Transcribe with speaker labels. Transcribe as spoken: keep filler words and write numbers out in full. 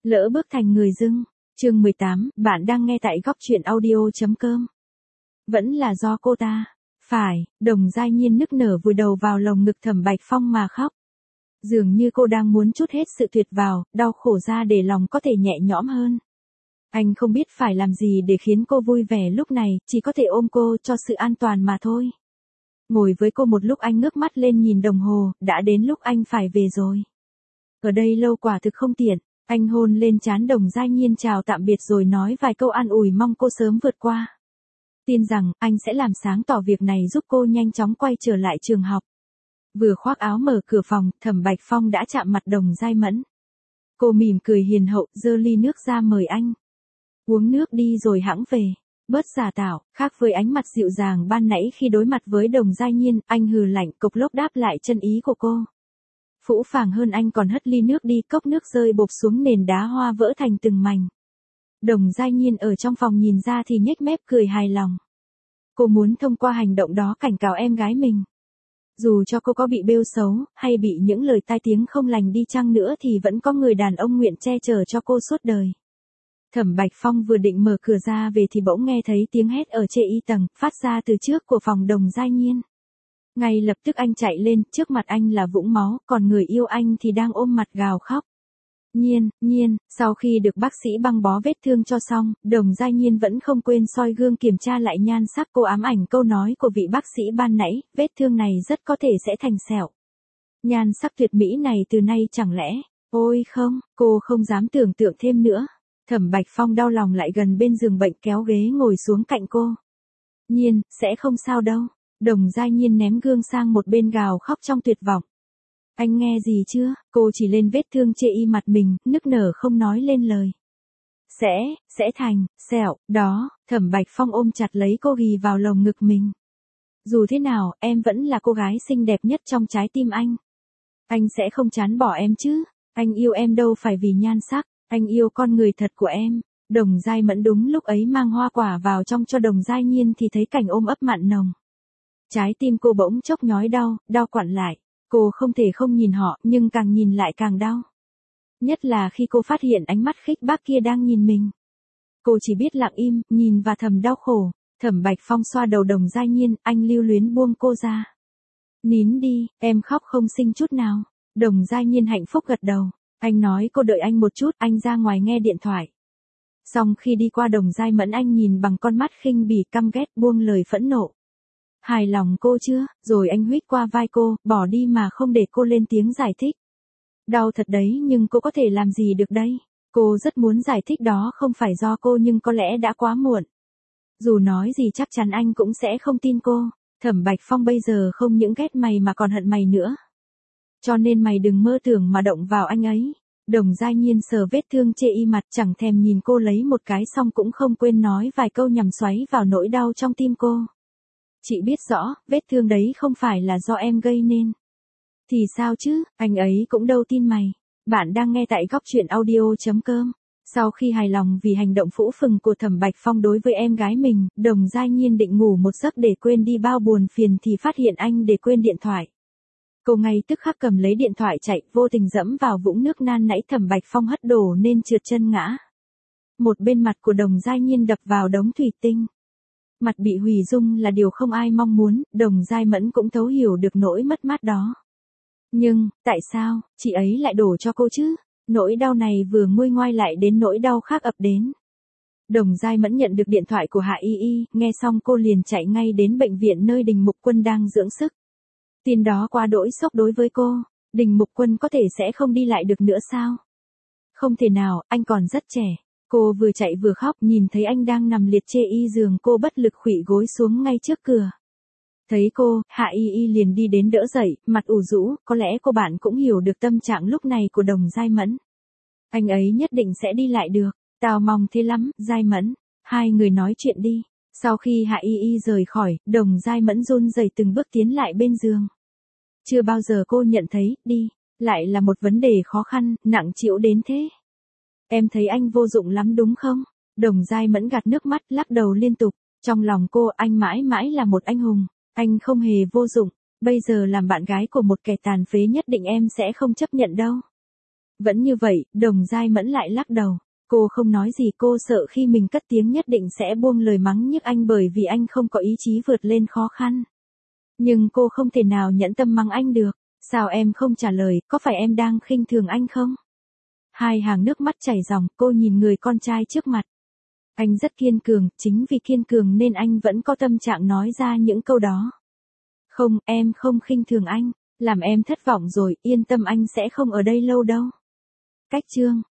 Speaker 1: Lỡ bước thành người dưng. Chương mười tám, bạn đang nghe tại góc truyện audio.com. Vẫn là do cô ta. Phải, Đồng Giai Nhiên nức nở vùi đầu vào lồng ngực Thẩm Bạch Phong mà khóc. Dường như cô đang muốn trút hết sự tuyệt vào, đau khổ ra để lòng có thể nhẹ nhõm hơn. Anh không biết phải làm gì để khiến cô vui vẻ lúc này, chỉ có thể ôm cô cho sự an toàn mà thôi. Ngồi với cô một lúc anh ngước mắt lên nhìn đồng hồ, đã đến lúc anh phải về rồi. Ở đây lâu quả thực không tiện. Anh hôn lên trán Đồng Giai Nhiên chào tạm biệt rồi nói vài câu an ủi mong cô sớm vượt qua. Tin rằng anh sẽ làm sáng tỏ việc này giúp cô nhanh chóng quay trở lại trường học. Vừa khoác áo mở cửa phòng, Thẩm Bạch Phong đã chạm mặt Đồng Giai Mẫn. Cô mỉm cười hiền hậu, giơ ly nước ra mời anh. Uống nước đi rồi hẵng về. Bớt giả tạo, khác với ánh mặt dịu dàng ban nãy khi đối mặt với Đồng Giai Nhiên, anh hừ lạnh cộc lốc đáp lại chân ý của cô. Phũ phàng hơn anh còn hất ly nước đi, cốc nước rơi bộp xuống nền đá hoa vỡ thành từng mảnh. Đồng Giai Nhiên ở trong phòng nhìn ra thì nhếch mép cười hài lòng. Cô muốn thông qua hành động đó cảnh cáo em gái mình. Dù cho cô có bị bêu xấu, hay bị những lời tai tiếng không lành đi chăng nữa thì vẫn có người đàn ông nguyện che chở cho cô suốt đời. Thẩm Bạch Phong vừa định mở cửa ra về thì bỗng nghe thấy tiếng hét ở trên y tầng, phát ra từ trước của phòng Đồng Giai Nhiên. Ngay lập tức anh chạy lên, trước mặt anh là vũng máu, còn người yêu anh thì đang ôm mặt gào khóc. Nhiên, Nhiên, sau khi được bác sĩ băng bó vết thương cho xong, Đồng Giai Nhiên vẫn không quên soi gương kiểm tra lại nhan sắc. Cô ám ảnh câu nói của vị bác sĩ ban nãy, vết thương này rất có thể sẽ thành sẹo. Nhan sắc tuyệt mỹ này từ nay chẳng lẽ, ôi không, cô không dám tưởng tượng thêm nữa. Thẩm Bạch Phong đau lòng lại gần bên giường bệnh kéo ghế ngồi xuống cạnh cô. Nhiên, sẽ không sao đâu. Đồng Giai Nhiên ném gương sang một bên gào khóc trong tuyệt vọng. Anh nghe gì chưa? Cô chỉ lên vết thương chê y mặt mình, nức nở không nói lên lời. Sẽ, sẽ thành, sẹo, đó, Thẩm Bạch Phong ôm chặt lấy cô ghì vào lồng ngực mình. Dù thế nào, em vẫn là cô gái xinh đẹp nhất trong trái tim anh. Anh sẽ không chán bỏ em chứ, anh yêu em đâu phải vì nhan sắc, anh yêu con người thật của em. Đồng Giai Mẫn đúng lúc ấy mang hoa quả vào trong cho Đồng Giai Nhiên thì thấy cảnh ôm ấp mặn nồng. Trái tim cô bỗng chốc nhói đau, đau quặn lại. Cô không thể không nhìn họ, nhưng càng nhìn lại càng đau. Nhất là khi cô phát hiện ánh mắt khích bác kia đang nhìn mình. Cô chỉ biết lặng im, nhìn và thầm đau khổ. Thẩm Bạch Phong xoa đầu Đồng Giai Nhiên, anh lưu luyến buông cô ra. Nín đi, em khóc không xinh chút nào. Đồng Giai Nhiên hạnh phúc gật đầu. Anh nói cô đợi anh một chút, anh ra ngoài nghe điện thoại. Xong khi đi qua Đồng Giai Mẫn anh nhìn bằng con mắt khinh bỉ căm ghét buông lời phẫn nộ. Hài lòng cô chưa? Rồi anh huýt qua vai cô, bỏ đi mà không để cô lên tiếng giải thích. Đau thật đấy nhưng cô có thể làm gì được đây? Cô rất muốn giải thích đó không phải do cô nhưng có lẽ đã quá muộn. Dù nói gì chắc chắn anh cũng sẽ không tin cô. Thẩm Bạch Phong bây giờ không những ghét mày mà còn hận mày nữa. Cho nên mày đừng mơ tưởng mà động vào anh ấy. Đồng Giai Nhiên sờ vết thương chê y mặt chẳng thèm nhìn cô lấy một cái xong cũng không quên nói vài câu nhằm xoáy vào nỗi đau trong tim cô. Chị biết rõ, vết thương đấy không phải là do em gây nên. Thì sao chứ, anh ấy cũng đâu tin mày. Bạn đang nghe tại góc truyện audio.com. Sau khi hài lòng vì hành động phũ phừng của Thẩm Bạch Phong đối với em gái mình, Đồng Giai Nhiên định ngủ một giấc để quên đi bao buồn phiền thì phát hiện anh để quên điện thoại. Cô ngay tức khắc cầm lấy điện thoại chạy, vô tình dẫm vào vũng nước nan nãy Thẩm Bạch Phong hất đổ nên trượt chân ngã. Một bên mặt của Đồng Giai Nhiên đập vào đống thủy tinh. Mặt bị hủy dung là điều không ai mong muốn, Đồng Giai Mẫn cũng thấu hiểu được nỗi mất mát đó. Nhưng, tại sao, chị ấy lại đổ cho cô chứ? Nỗi đau này vừa nguôi ngoai lại đến nỗi đau khác ập đến. Đồng Giai Mẫn nhận được điện thoại của Hạ Y Y, nghe xong cô liền chạy ngay đến bệnh viện nơi Đình Mục Quân đang dưỡng sức. Tin đó quá đỗi sốc đối với cô, Đình Mục Quân có thể sẽ không đi lại được nữa sao? Không thể nào, anh còn rất trẻ. Cô vừa chạy vừa khóc nhìn thấy anh đang nằm liệt chê y giường cô bất lực khuỵu gối xuống ngay trước cửa. Thấy cô, Hạ Y Y liền đi đến đỡ dậy, mặt ủ rũ, có lẽ cô bạn cũng hiểu được tâm trạng lúc này của Đồng Giai Mẫn. Anh ấy nhất định sẽ đi lại được, tao mong thế lắm, Giai Mẫn, hai người nói chuyện đi. Sau khi Hạ Y Y rời khỏi, Đồng Giai Mẫn run rẩy từng bước tiến lại bên giường. Chưa bao giờ cô nhận thấy, đi, lại là một vấn đề khó khăn, nặng trĩu đến thế. Em thấy anh vô dụng lắm đúng không? Đồng Giai Mẫn gạt nước mắt lắc đầu liên tục. Trong lòng cô anh mãi mãi là một anh hùng. Anh không hề vô dụng. Bây giờ làm bạn gái của một kẻ tàn phế nhất định em sẽ không chấp nhận đâu. Vẫn như vậy, Đồng Giai Mẫn lại lắc đầu. Cô không nói gì, cô sợ khi mình cất tiếng nhất định sẽ buông lời mắng nhức anh bởi vì anh không có ý chí vượt lên khó khăn. Nhưng cô không thể nào nhẫn tâm mắng anh được. Sao em không trả lời, có phải em đang khinh thường anh không? Hai hàng nước mắt chảy ròng, cô nhìn người con trai trước mặt. Anh rất kiên cường, chính vì kiên cường nên anh vẫn có tâm trạng nói ra những câu đó. Không, em không khinh thường anh, làm em thất vọng rồi, yên tâm anh sẽ không ở đây lâu đâu. Cách chương